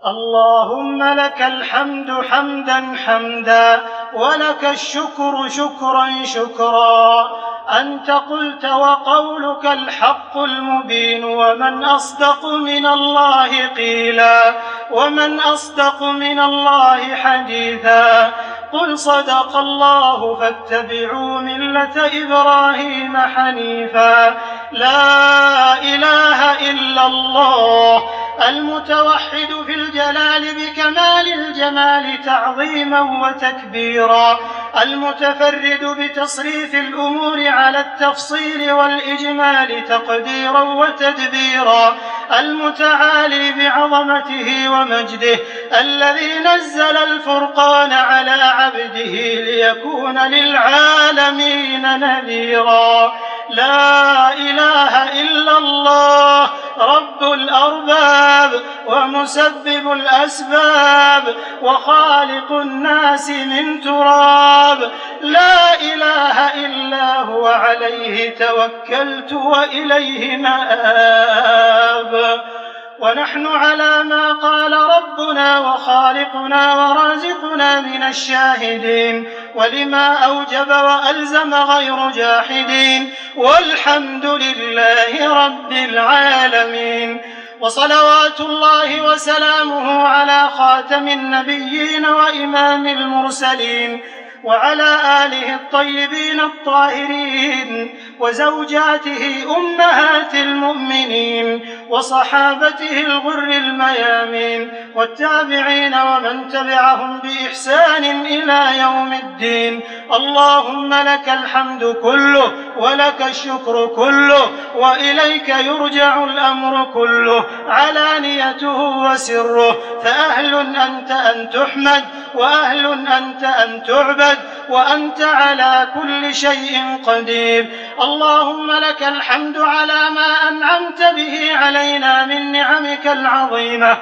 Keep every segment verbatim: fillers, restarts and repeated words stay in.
اللهم لك الحمد حمدا حمدا ولك الشكر شكرا شكرا. أنت قلت وقولك الحق المبين، ومن أصدق من الله قيلا، ومن أصدق من الله حديثا. قل صدق الله فاتبعوا ملة إبراهيم حنيفا. لا إله إلا الله المتوحد في الجلال بكمال الجمال تعظيما وتكبيرا، المتفرد بتصريف الأمور على التفصيل والإجمال تقديرا وتدبيرا، المتعالي بعظمته ومجده، الذي نزل الفرقان على عبده ليكون للعالمين نذيرا. لا إله إلا الله رب الأرباب ومسبب الأسباب وخالق الناس من تراب. لا إله إلا هو عليه توكلت وإليه مآب. ونحن على ما قال ربنا وخالقنا ورازقنا من الشاهدين، ولما أوجب وألزم غير جاحدين، والحمد لله رب العالمين. وصلوات الله وسلامه على خاتم النبيين وإمام المرسلين، وعلى آله الطيبين الطاهرين، وزوجاته أمهات المؤمنين، وصحابته الغر الميامين، والتابعين ومن تبعهم بإحسان إلى يوم الدين. اللهم لك الحمد كله ولك الشكر كله، وإليك يرجع الأمر كله علانيته وسره، فأهل أنت أن تحمد، وأهل أنت أن تعبد، وأنت على كل شيء قدير. اللهم لك الحمد على ما أنعمت به علينا من نعمك العظيمة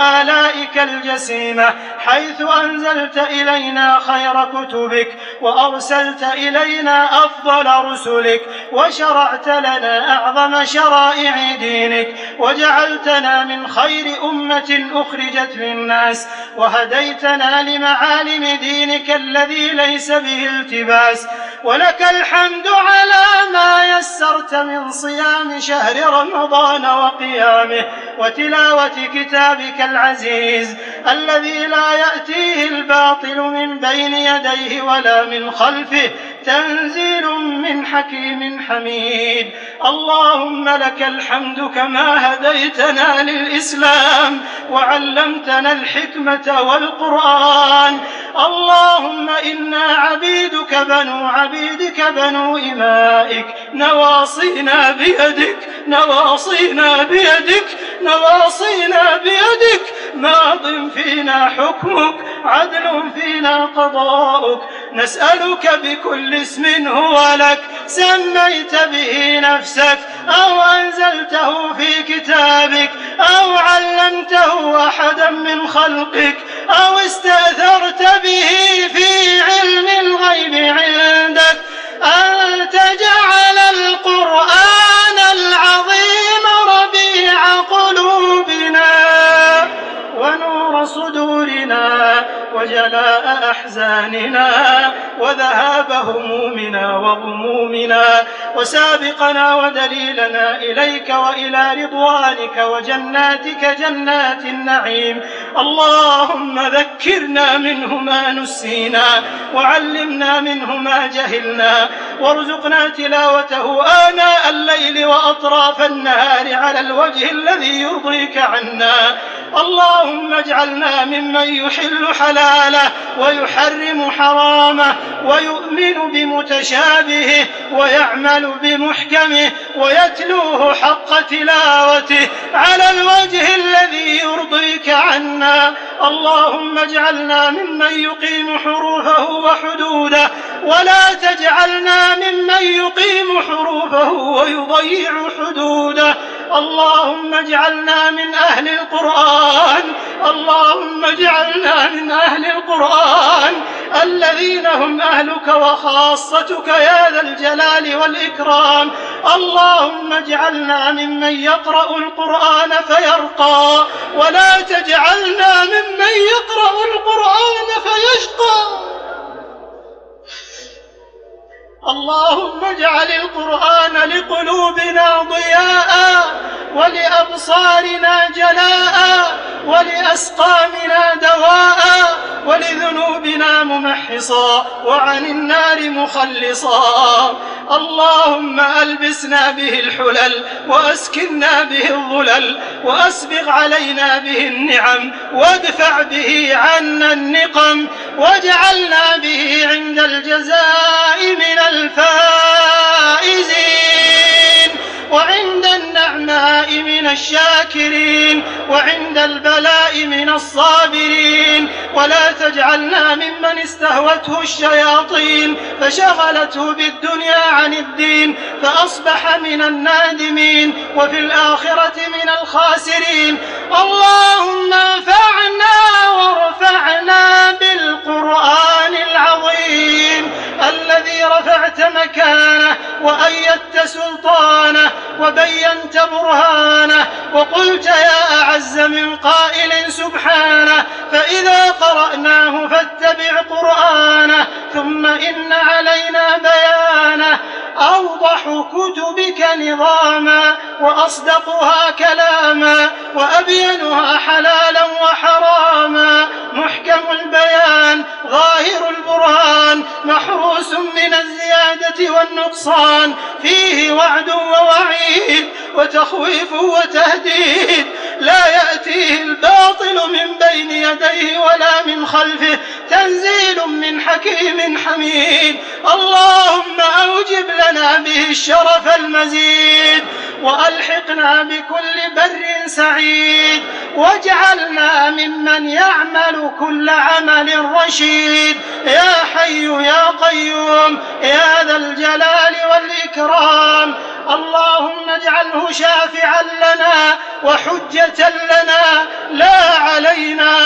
وآلائك الجسيمة، حيث أنزلت إلينا خير كتبك، وأرسلت إلينا أفضل رسلك، وشرعت لنا أعظم شرائع دينك، وجعلتنا من خير أمة أخرجت للناس، وهديتنا لمعالم دينك الذي ليس به التباس. ولك الحمد على ما يسرت من صيام شهر رمضان وقيامه، وتلاوة كتابك العزيز الذي لا يأتيه الباطل من بين يديه ولا من خلفه، تنزيل من حكيم حميد. اللهم لك الحمد كما هديتنا للإسلام وعلمتنا الحكمة والقرآن. اللهم إنا عبيدك بنو عبيدك بنو إمائك، نواصينا بيدك نواصينا بيدك نواصينا بيدك، ماض فينا حكمك، عدل فينا قضاؤك. نسألك بكل اسم هو لك سميت به نفسك، أو أنزلته في كتابك، أو علمته أحدا من خلقك، أو استأثرت به في علم الغيب عندك، أن تجعل القرآن العظيم ربيع قلوبنا ونور صدورنا وجلاء أحزاننا وذهاب همومنا وغمومنا، وسابقنا ودليلنا إليك وإلى رضوانك وجناتك جنات النعيم. اللهم ذكرنا منه ما نسينا، وعلمنا منه ما جهلنا، وارزقنا تلاوته آناء الليل وأطراف النهار على الوجه الذي يرضيك عنا. اللهم اجعلنا ممن يحل حلاله ويحرم حرامه، ويؤمن بمتشابهه ويعمل بمحكمه، ويتلوه حق تلاوته على الوجه الذي يرضيك عنا. اللهم اجعلنا ممن يقيم حروفه وحدوده، ولا تجعلنا ممن يقيم حروفه ويضيع حدوده. اللهم اجعلنا من أهل القرآن اللهم اجعلنا من أهل القرآن الذين هم أهلك وخاصتك يا ذا الجلال والإكرام. اللهم اجعلنا ممن يقرأ القرآن فيرقى، ولا تجعلنا اللهم اجعل القرآن لقلوبنا ضياء ولأبصارنا جلاء ولأسقامنا دواء ولذنوبنا ممحصا وعن النار مخلصا. اللهم ألبسنا به الحلل وأسكننا به الظلل وأسبغ علينا به النعم وادفع به عنا النقم واجعلنا به عند الجزاء من الفائزين وعند النعماء من الشاكرين وعند البلاء من الصابرين. ولا تجعلنا ممن استهوته الشياطين فشغلته بالدنيا عن الدين فأصبح من النادمين وفي الآخرة من الخاسرين. اللهم انفعنا وارفعنا بالقرآن العظيم الذي رفعت مكانه وأيدت سلطانه وبينت برهانه وقلت يا أعز من قائل سبحانه فإذا قرأناه فاتبع قرآنه ثم إن علينا بيانه. أوضح كتبك نظاما وأصدقها كلاما وأبينها حلالا وحراما محكم البيان ظاهر البرهان محروس من الزيادة والنقصان فيه وعد ووعيد وتخويف وتهديد لا يأتيه الباطل من بين يديه ولا من خلفه تنزيل من حكيم حميد. اللهم أوجب لنا به الشرف المزيد وألحقنا بكل بر سعيد واجعلنا ممن يعمل كل عمل رشيد يا حي يا قيوم يا ذا الجلال والإكرام. اللهم اجعله شافعا لنا وحجة لنا لا علينا.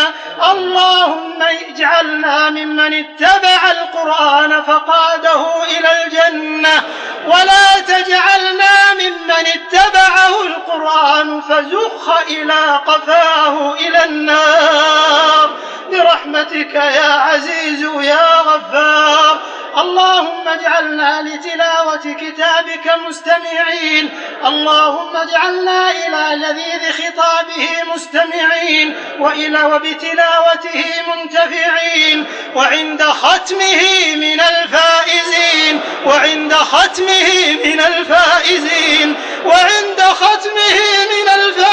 اللهم اجعلنا ممن اتبع القرآن فقاده إلى الجنة ولا تجعلنا ممن اتبعه القرآن فزخ إلى قفاه إلى النار برحمتك يا عزيز يا غفار. اللهم اجعلنا لتلاوة كتابك مستمعين. اللهم اجعلنا إلى لذيذ خطابه مستمعين وإلى وبتلاوته منتفعين وعند ختمه من الفائزين وعند ختمه من الفائزين وعند ختمه من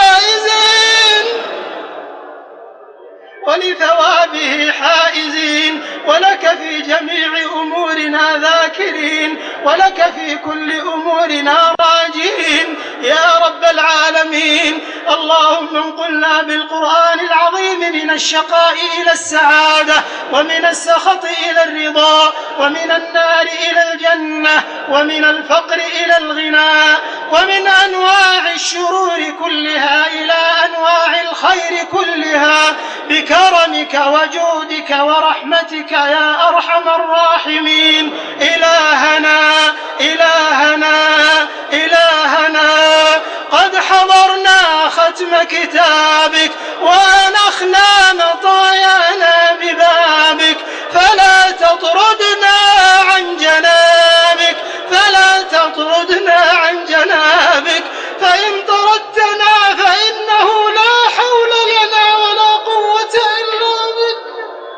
الفائزين ولثوابه حائزين ولك في جميع أمورنا ذاكرين ولك في كل أمورنا راجين يا رب العالمين. اللهم انقلنا بالقرآن العظيم من الشقاء إلى السعادة ومن السخط إلى الرضا ومن النار إلى الجنة ومن الفقر إلى الغنى ومن أنواع الشرور كلها إلى أنواع الخير كلها بكرمك وجودك ورحمتك يا أرحم الراحمين. إلهنا إلهنا إلهنا قد حضرنا ختم كتابك وأنخنا مطايانا ببابك فلا تطردنا عن جنابك فلا تطردنا عن جنابك فإن طردتنا فإنه لا حول لنا ولا قوة إلا بك.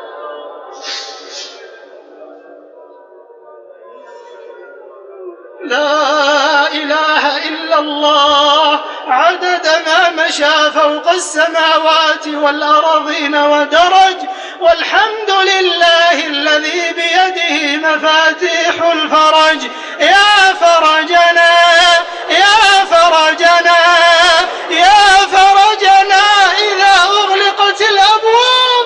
لا إله إلا الله عدد ما مشى فوق السماوات والأرضين ودرج والحمد لله الذي بيده مفاتيح الفرج. يا فرجنا يا فرجنا يا فرجنا إذا أغلقت الأبواب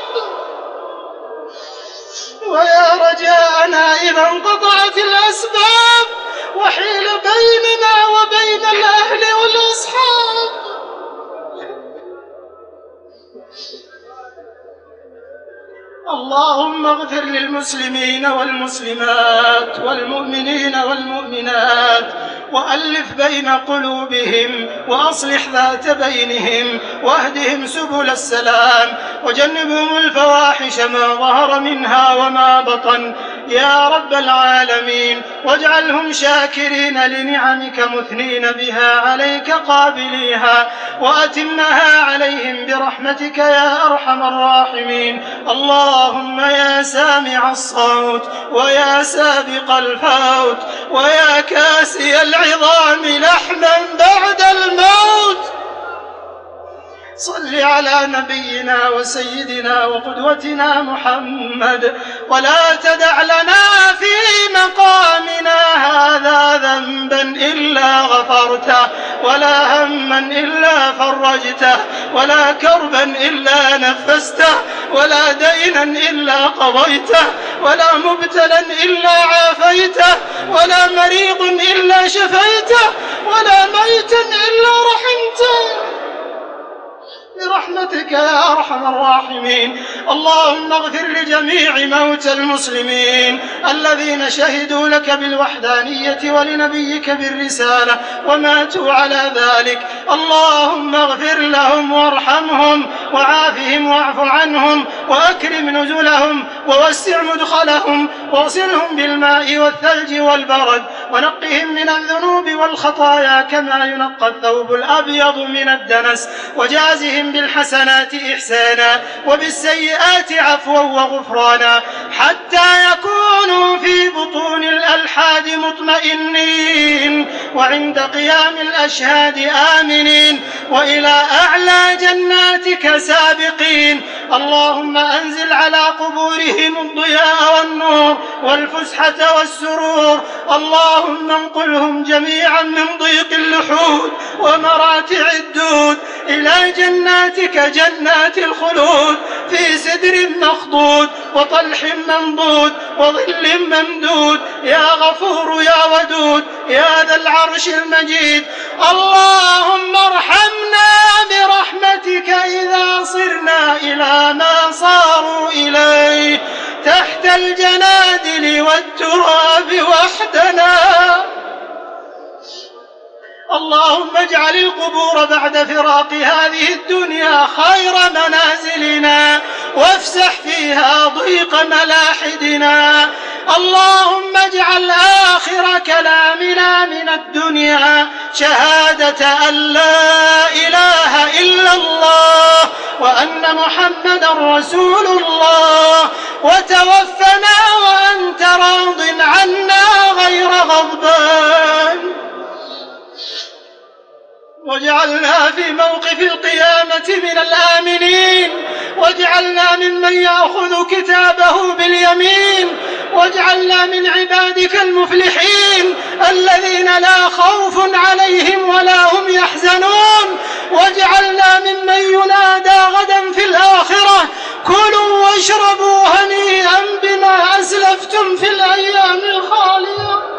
ويا رجاءنا إذا انقطعت الأسباب وحيل بيننا وبين الأهل والأصحاب. اللهم اغفر للمسلمين والمسلمات والمؤمنين والمؤمنات وألف بين قلوبهم وأصلح ذات بينهم واهدهم سبل السلام وجنبهم الفواحش ما ظهر منها وما بطن يا رب العالمين، واجعلهم شاكرين لنعمك مثنين بها عليك قابليها، وأتمها عليهم برحمتك يا أرحم الراحمين. اللهم يا سامع الصوت ويا سابق الفوت ويا كاسي العظام لحما بعد الموت، صل على نبينا وسيدنا وقدوتنا محمد، ولا تدع لنا في مقامنا هذا ذنبا إلا غفرته، ولا هما إلا فرجته، ولا كربا إلا نفسته، ولا دينا إلا قضيته، ولا مبتلا إلا عافيته، ولا مريض إلا شفيته، ولا ميتا إلا رحمته برحمتك يا أرحم الراحمين. اللهم اغفر لجميع موتى المسلمين الذين شهدوا لك بالوحدانية ولنبيك بالرسالة وماتوا على ذلك. اللهم اغفر لهم وارحمهم وعافهم واعف عنهم وأكرم نزلهم ووسع مدخلهم واغسلهم بالماء والثلج والبرد ونقهم من الذنوب والخطايا كما ينقى الثوب الأبيض من الدنس، وجازهم بالحسنات إحسانا وبالسيئات عفوا وغفرانا، حتى يكونوا في بطون الألحاد مطمئنين وعند قيام الأشهاد آمنين وإلى أعلى جناتك سابقين. اللهم أنزل على قبورهم الضياء والنور والفسحة والسرور. اللهم انقلهم جميعا من ضيق اللحود ومراتع الدود إلى جناتك جنات الخلود في سدر مخضود وطلح منضود وظل ممدود يا غفور يا ودود يا ذا العرش المجيد. اللهم ارحمنا برحمتك إذا صرنا إلى ما صاروا إليه تحت الجنادل والتراب وحدنا. اللهم اجعل القبور بعد فراق هذه الدنيا خير منازلنا وافسح فيها ضيق ملاحدنا. اللهم اجعل آخر كلامنا من الدنيا شهادة أن لا إله إلا الله وأن محمدا رسول الله، وتوفنا وأنت راض عنا غير غضبان، واجعلنا في موقف القيامة من الآمنين، واجعلنا ممن يأخذ كتابه باليمين، واجعلنا من عبادك المفلحين الذين لا خوف عليهم ولا هم يحزنون، واجعلنا ممن ينادى غدا في الآخرة كلوا واشربوا هنيئا بما أسلفتم في الأيام الخالية.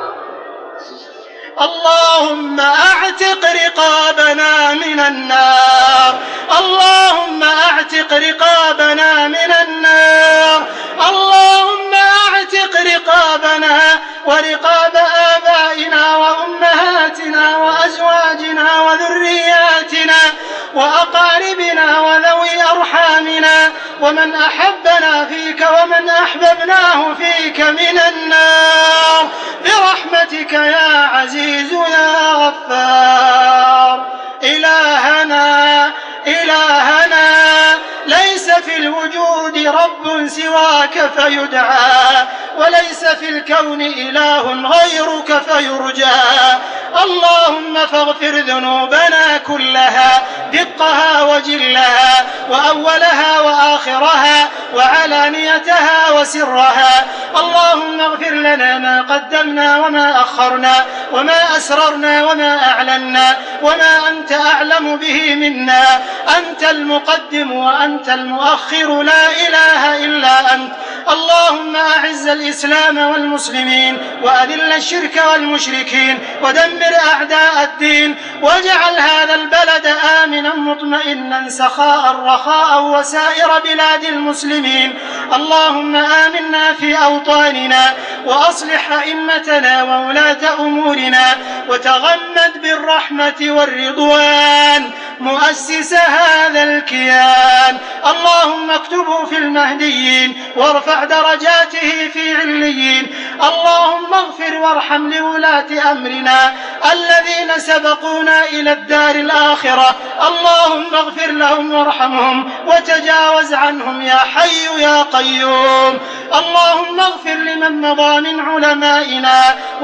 اللهم اعتق رقابنا من النار، اللهم اعتق رقابنا من النار، اللهم اعتق رقابنا ورقاب آبائنا وأمهاتنا وأزواجنا وذرياتنا وأقاربنا وذوي أرحامنا ومن أحبنا فيك ومن أحببناه فيك من النار برحمتك يا عزيز يا غفار. إلهنا إلهنا ليس في الوجود رب سواك فيدعى، وليس في الكون إله غيرك فيرجى. اللهم فاغفر ذنوبنا كلها دقها وجلها وأولها وآخرها وعلانيتها وسرها. اللهم اغفر لنا ما قدمنا وما أخرنا وما أسررنا وما أعلنا وما أنت أعلم به منا. أنت المقدم وأنت المؤخر، لا إله إلا أنت. اللهم أعز الإسلام والمسلمين وأذل الشرك والمشركين ودمر أعداء الدين، واجعل هذا البلد آمنا مطمئنا سخاء رخاء وسائر بلاد المسلمين. اللهم آمنا في أوطاننا وأصلح أئمتنا وولاة أمورنا، وتغمد بالرحمة والرضوان مؤسس هذا الكيان. اللهم اكتبه في المهديين وارفع درجاته في عليين. اللهم اغفر وارحم لولاة أمرنا الذين سبقونا إلى الدار الآخرة. اللهم اغفر لهم وارحمهم وتجاوز عنهم يا حي يا قيوم. اللهم اغفر لمن مضى من علمائنا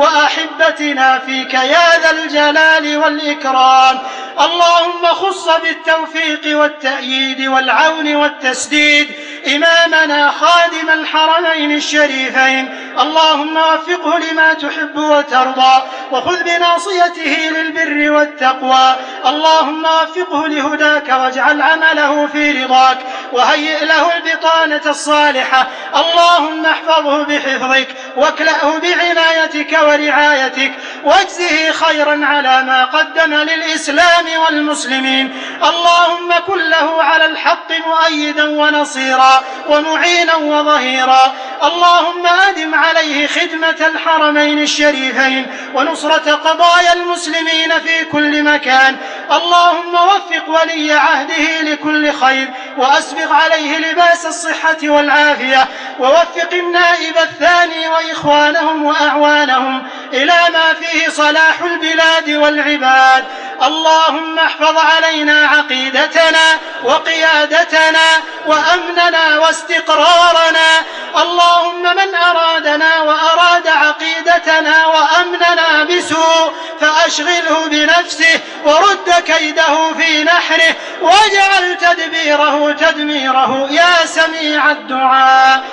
وأحبتنا فيك يا ذا الجلال والإكرام. اللهم خص بالتوفيق والتأييد والعون والتسديد إمامنا خادم الحرمين الشريفين. اللهم وفقه لما تحب وترضى وخذ بناصيته للبر والتقوى. اللهم وفقه لهداك واجعل عمله في رضاك وهيئ له البطانة الصالحة. اللهم احفظه بحفظك واكلأه بعنايتك ورعايتك واجزه خيرا على ما قدم للإسلام والمسلمين. اللهم كن له على الحق مؤيدا ونصيرا ومعينا وظهيرا. اللهم أدم عليه خدمة الحرمين الشريفين ونصرة قضايا المسلمين في كل مكان. اللهم وفق ولي عهده لكل خير وأسبغ عليه لباس الصحة والعافية ووفق النائب الثاني وإخوانهم وأعوانهم إلى ما فيه صلاح البلاد والعباد. اللهم احفظ علينا عقيدتنا وقيادتنا وأمننا واستقرارنا. اللهم من أرادنا وأراد عقيدتنا وأمننا بسوء فأشغله بنفسه ورد كيده في نحره واجعل تدبيره تدميره يا سميع الدعاء.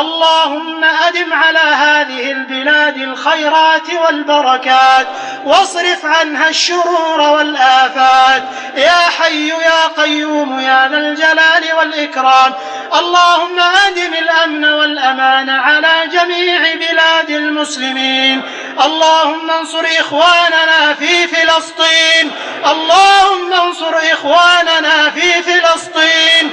اللهم أدم على هذه البلاد الخيرات والبركات واصرف عنها الشرور والآفات يا حي يا قيوم يا ذا الجلال والإكرام. اللهم أدم الأمن والأمان على جميع بلاد المسلمين. اللهم انصر إخواننا في فلسطين. اللهم انصر إخواننا في فلسطين.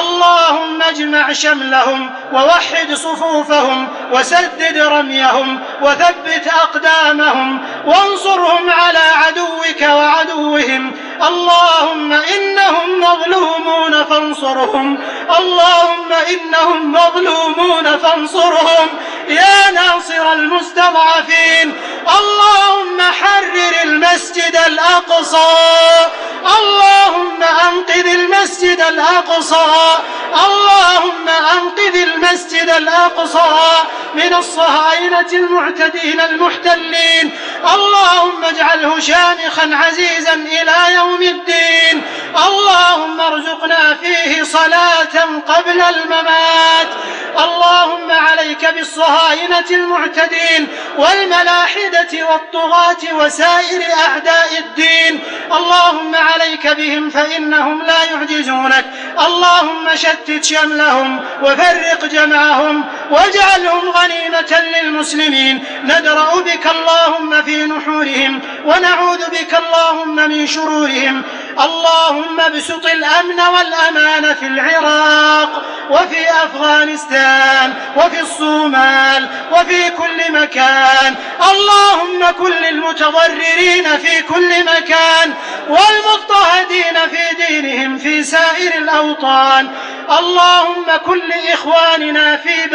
اللهم اجمع شملهم ووحد صفوفهم وسدد رميهم وثبت أقدامهم وانصرهم على عدوك وعدوهم. اللهم إنهم مظلومون فانصرهم. اللهم إنهم مظلومون فانصرهم يا ناصر المستضعفين. اللهم حرر المسجد الأقصى. اللهم أنقذ المسجد الأقصى. اللهم أنقذ المسجد الأقصى من الصهاينة المعتدين المحتلين. اللهم اجعله شامخا عزيزا إلى يوم الدين. اللهم ارزقنا فيه صلاة قبل الممات. اللهم عليك بالصهاينة المعتدين والملاحدة والطغاة وسائر أعداء الدين. اللهم عليك بهم فإنهم لا يعجزونك. اللهم شتت شملهم وفرق جمعهم واجعلهم غنيمة للمسلمين. ندرأ بك اللهم في نحورهم ونعوذ بك اللهم من شرورهم. اللهم ابسط الأمن والأمان في العراق وفي أفغانستان وفي الصومال وفي كل مكان. اللهم كن للمتضررين في كل مكان والمضطهدين في دينهم في سائر الأوطان. اللهم كن لإخواننا في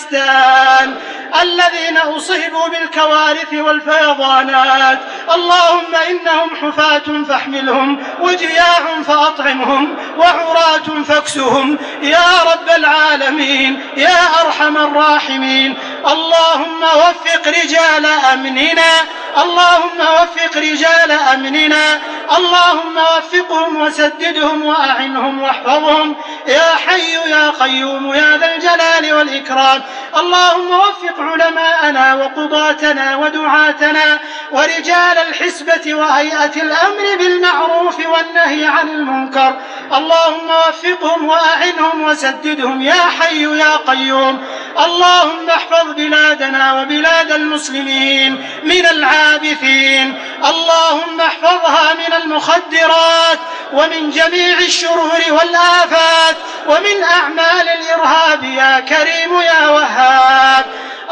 باكستان الذين أصيبوا بالكوارث والفيضانات. اللهم إنهم حفاة فاحملهم وجياع فأطعمهم وعراة فاكسهم يا رب العالمين يا أرحم الراحمين. اللهم وفق رجال أمننا. اللهم وفق رجال أمننا. اللهم وفقهم وسددهم وأعنهم واحفظهم يا حي يا قيوم يا ذا الجلال والإكرام. اللهم وفق علماءنا وقضاتنا ودعاتنا ورجال الحسبة وهيئة الأمر بالمعروف والنهي عن المنكر. اللهم وفقهم وأعنهم وسددهم يا حي يا قيوم. اللهم احفظ بلادنا وبلاد المسلمين من العابثين. اللهم احفظها من المخدرات ومن جميع الشرور والآفات ومن أعمال الإرهاب يا كريم يا وهاب.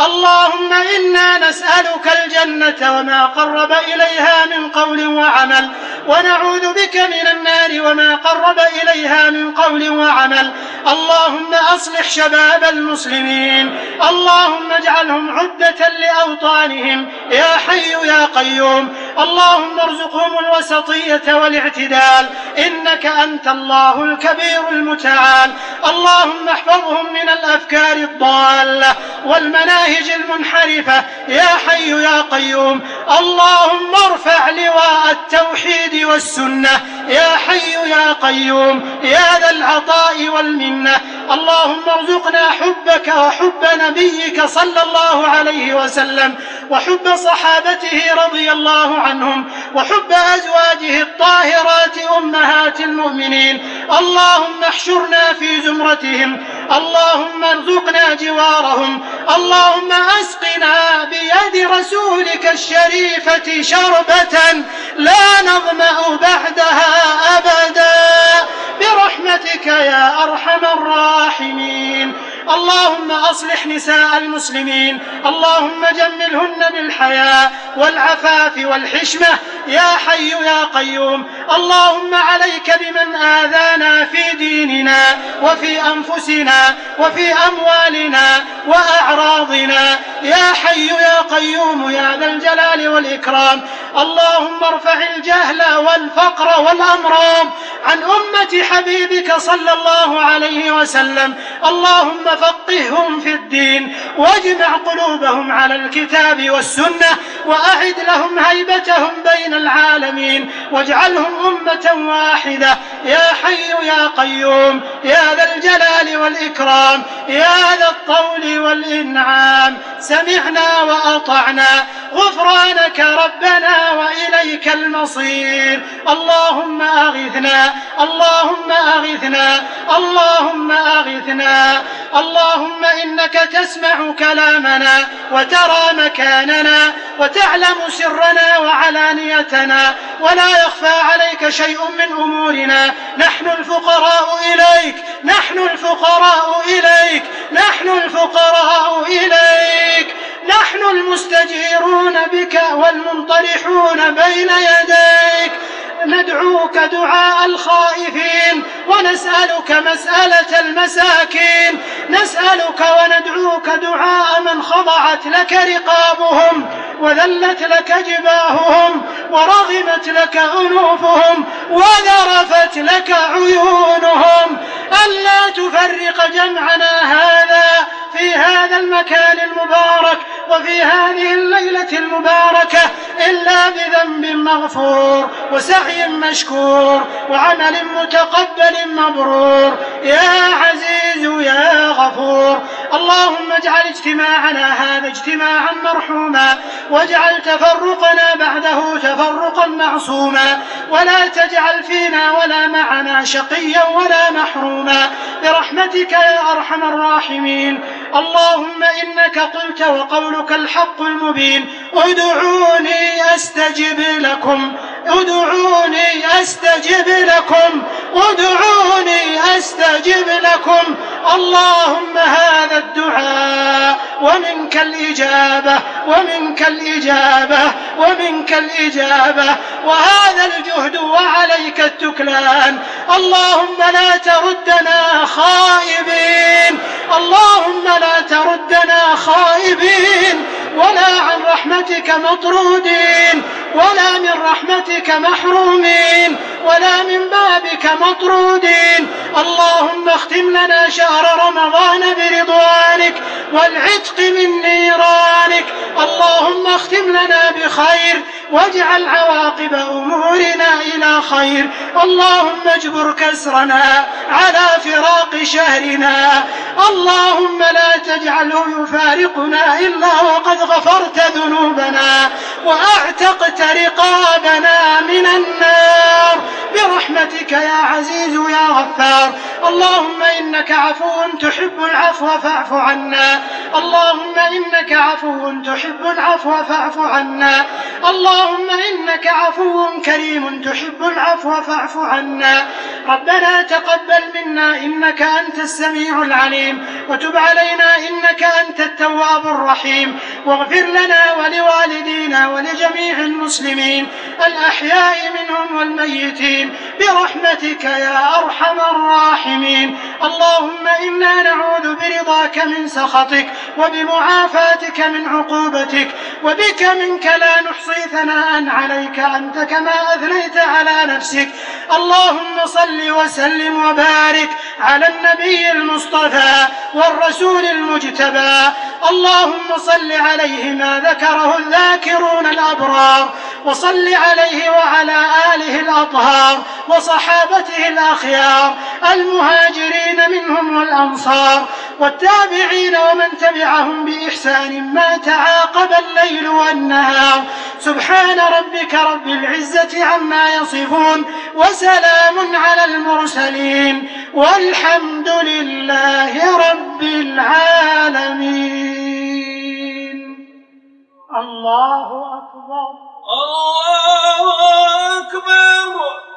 اللهم إنا نسألك الجنة وما قرب إليها من قول وعمل، ونعوذ بك من النار وما قرب إليها من قول وعمل. اللهم أصلح شباب المسلمين، اللهم اجعلهم عدة لأوطانهم يا حي يا قيوم. اللهم ارزقهم الوسطية والاعتدال، إنك أنت الله الكبير المتعال. اللهم احفظهم من الأفكار الضالة والمناهج المنحرفة يا حي يا قيوم. اللهم ارفع لواء التوحيد والسنة يا حي يا قيوم يا ذا العطاء والمنة. اللهم ارزقنا حبك وحب نبيك صلى الله عليه وسلم، وحب صحابته رضي الله عنهم، وحب أزواجه الطاهرات أمهات المؤمنين. اللهم احشرنا في زمرتهم، اللهم ارزقنا جوارهم. اللهم أسقنا بيد رسولك الشريفة شربة لا نظمأ بعدها أبدا برحمتك يا أرحم الراحمين. اللهم أصلح نساء المسلمين، اللهم جملهن بالحياء والعفاف والحشمة يا حي يا قيوم. اللهم عليك بمن آذانا في ديننا وفي أنفسنا وفي أموالنا وأعراضنا يا حي يا قيوم يا ذا الجلال والإكرام. اللهم ارفع الجهل والفقر والأمراض عن أمة حبيبك صلى الله عليه وسلم. اللهم فقههم في الدين واجمع قلوبهم على الكتاب والسنة، وأعد لهم هيبتهم بين العالمين، واجعلهم أمة واحدة يا حي يا قيوم يا ذا الجلال والإكرام يا ذا الطول والإنعام. سمعنا وأطعنا، غفرانك ربنا وإليك المصير. اللهم أغثنا، اللهم أغثنا، اللهم أغثنا. اللهم إنك تسمع كلامنا وترى مكاننا وتعلم سرنا وعلانيتنا، ولا يخفى عليك شيء من أمورنا. نحن الفقراء إليك، نحن الفقراء إليك، نحن الفقراء إليك، نحن المستجيرون بك والمنطرحون بين يديك. ندعوك دعاء الخائفين، ونسألك مسألة المساكين. نسألك وندعوك دعاء من خضعت لك رقابهم وذلت لك جباههم ورغمت لك أنوفهم وذرفت لك عيونهم، ألا تفرق جمعنا هذا في هذا المكان المبارك وفي هذه الليلة المباركة إلا بذنب مغفور وسعي مشكور وعمل متقبل مبرور يا عزيز يا غفور. اللهم اجعل اجتماعنا هذا اجتماعا مرحوما، واجعل تفرقنا بعده تفرقا معصوما، ولا تجعل فينا ولا معنا شقيا ولا محروما برحمتك يا أرحم الراحمين. اللهم إنك قلت وقولك الحق المبين: ادعوني أستجب لكم، ادعوني أستجب لكم، ادعوني أستجب لكم. اللهم هذا الدعاء ومنك الإجابة، ومنك الإجابة، ومنك الإجابة، وهذا الجهد وعليك التكلان. اللهم لا تردنا خائبين، اللهم لا تردنا خائبين، ولا عن رحمتك مطرودين، ولا من رحمتك محرومين، ولا من بابك مطرودين. اللهم اختم لنا شهر رمضان برضوانك والعتق من نيرانك. اللهم اختم لنا بخير واجعل عواقب أمورنا إلى خير. اللهم اجبر كسرنا على فراق شهرنا. اللهم لا تجعله يفارقنا إلا وقد غفرت ذنوبنا وأعتقت رقابنا من النار برحمتك يا عزيز يا غفار. اللهم إنك عفو تحب العفو فاعف عنا. اللهم إنك عفو تحب العفو فاعف عنا. اللهم إنك عفو كريم تحب العفو فاعف عنا. ربنا تقبل منا إنك أنت السميع العليم وتب علينا إنك أنت التواب الرحيم واغفر لنا ولوالدينا ولجميع المسلمين الأحياء منهم والميتين برحمتك يا أرحم الراحمين. اللهم إنا نعوذ برضاك من سخطك وبمعافاتك من عقوبتك وبك منك لا نحصي ثناء عليك أنت كما أثنيت على نفسك. اللهم صل وسلم وبارك على النبي المصطفى والرسول المجتبى. اللهم صل عليه ما ذكره الذاكرون الأبرار وصل عليه وعلى آله الأطهار وصحابته الأخيار المهاجرين منهم والأنصار والتابعين ومن تبعهم بإحسان ما تعاقب الليل والنهار. سبحان ربك رب العزة عما يصفون وسلام على المرسلين والحمد لله رب العالمين. الله أكبر. الله أكبر.